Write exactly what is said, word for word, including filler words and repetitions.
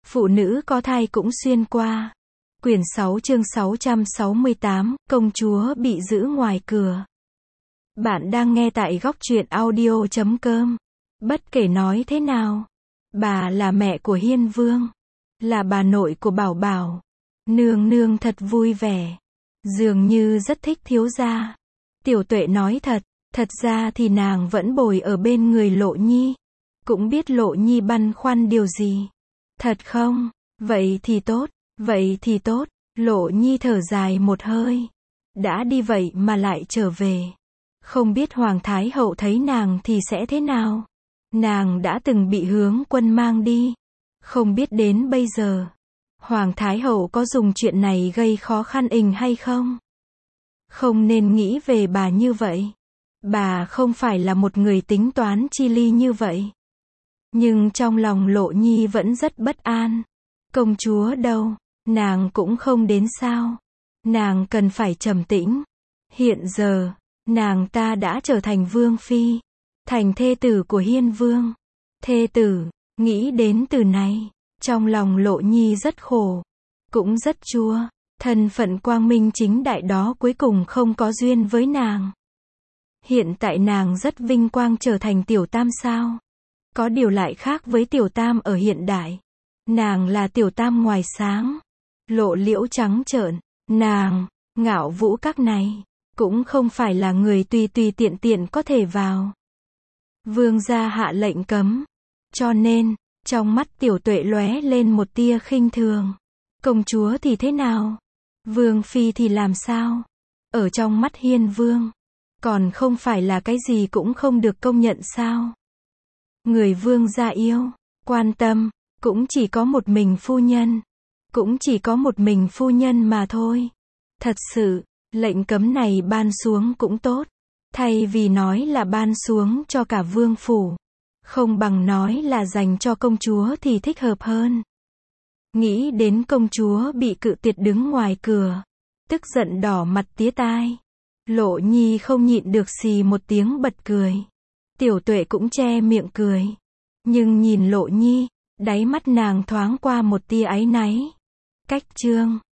Phụ nữ có thai cũng xuyên qua. Quyển sáu chương sáu trăm sáu mươi tám, công chúa bị giữ ngoài cửa. Bạn đang nghe tại góc truyện audio chấm com. Bất kể nói thế nào, bà là mẹ của Hiên Vương, là bà nội của Bảo Bảo. Nương nương thật vui vẻ, dường như rất thích thiếu gia. Tiểu Tuệ nói thật, thật ra thì nàng vẫn bồi ở bên người Lộ Nhi. Cũng biết Lộ Nhi băn khoăn điều gì. Thật không? Vậy thì tốt, vậy thì tốt. Lộ Nhi thở dài một hơi. Đã đi vậy mà lại trở về. Không biết Hoàng Thái Hậu thấy nàng thì sẽ thế nào? Nàng đã từng bị Hướng Quân mang đi. Không biết đến bây giờ, Hoàng Thái Hậu có dùng chuyện này gây khó khăn ình hay không? Không nên nghĩ về bà như vậy. Bà không phải là một người tính toán chi ly như vậy. Nhưng trong lòng Lộ Nhi vẫn rất bất an. Công chúa đâu? Nàng cũng không đến sao? Nàng cần phải trầm tĩnh. Hiện giờ, nàng ta đã trở thành vương phi, thành thê tử của Hiên Vương. Thê tử, nghĩ đến từ này, trong lòng Lộ Nhi rất khổ, cũng rất chua. Thân phận quang minh chính đại đó cuối cùng không có duyên với nàng. Hiện tại nàng rất vinh quang trở thành tiểu tam sao? Có điều lại khác với tiểu tam ở hiện đại. Nàng là tiểu tam ngoài sáng, lộ liễu trắng trợn. Nàng, Ngạo Vũ Các này, cũng không phải là người tùy tùy tiện tiện có thể vào. Vương gia hạ lệnh cấm. Cho nên, trong mắt Tiểu Tuệ lóe lên một tia khinh thường. Công chúa thì thế nào? Vương phi thì làm sao? Ở trong mắt Hiên Vương, còn không phải là cái gì cũng không được công nhận sao? Người vương gia yêu, quan tâm, cũng chỉ có một mình phu nhân. Cũng chỉ có một mình phu nhân mà thôi. Thật sự, lệnh cấm này ban xuống cũng tốt. Thay vì nói là ban xuống cho cả vương phủ, không bằng nói là dành cho công chúa thì thích hợp hơn. Nghĩ đến công chúa bị cự tuyệt đứng ngoài cửa, tức giận đỏ mặt tía tai. Lộ Nhi không nhịn được xì một tiếng bật cười. Tiểu Tuệ cũng che miệng cười. Nhưng nhìn Lộ Nhi, đáy mắt nàng thoáng qua một tia áy náy. Cách chương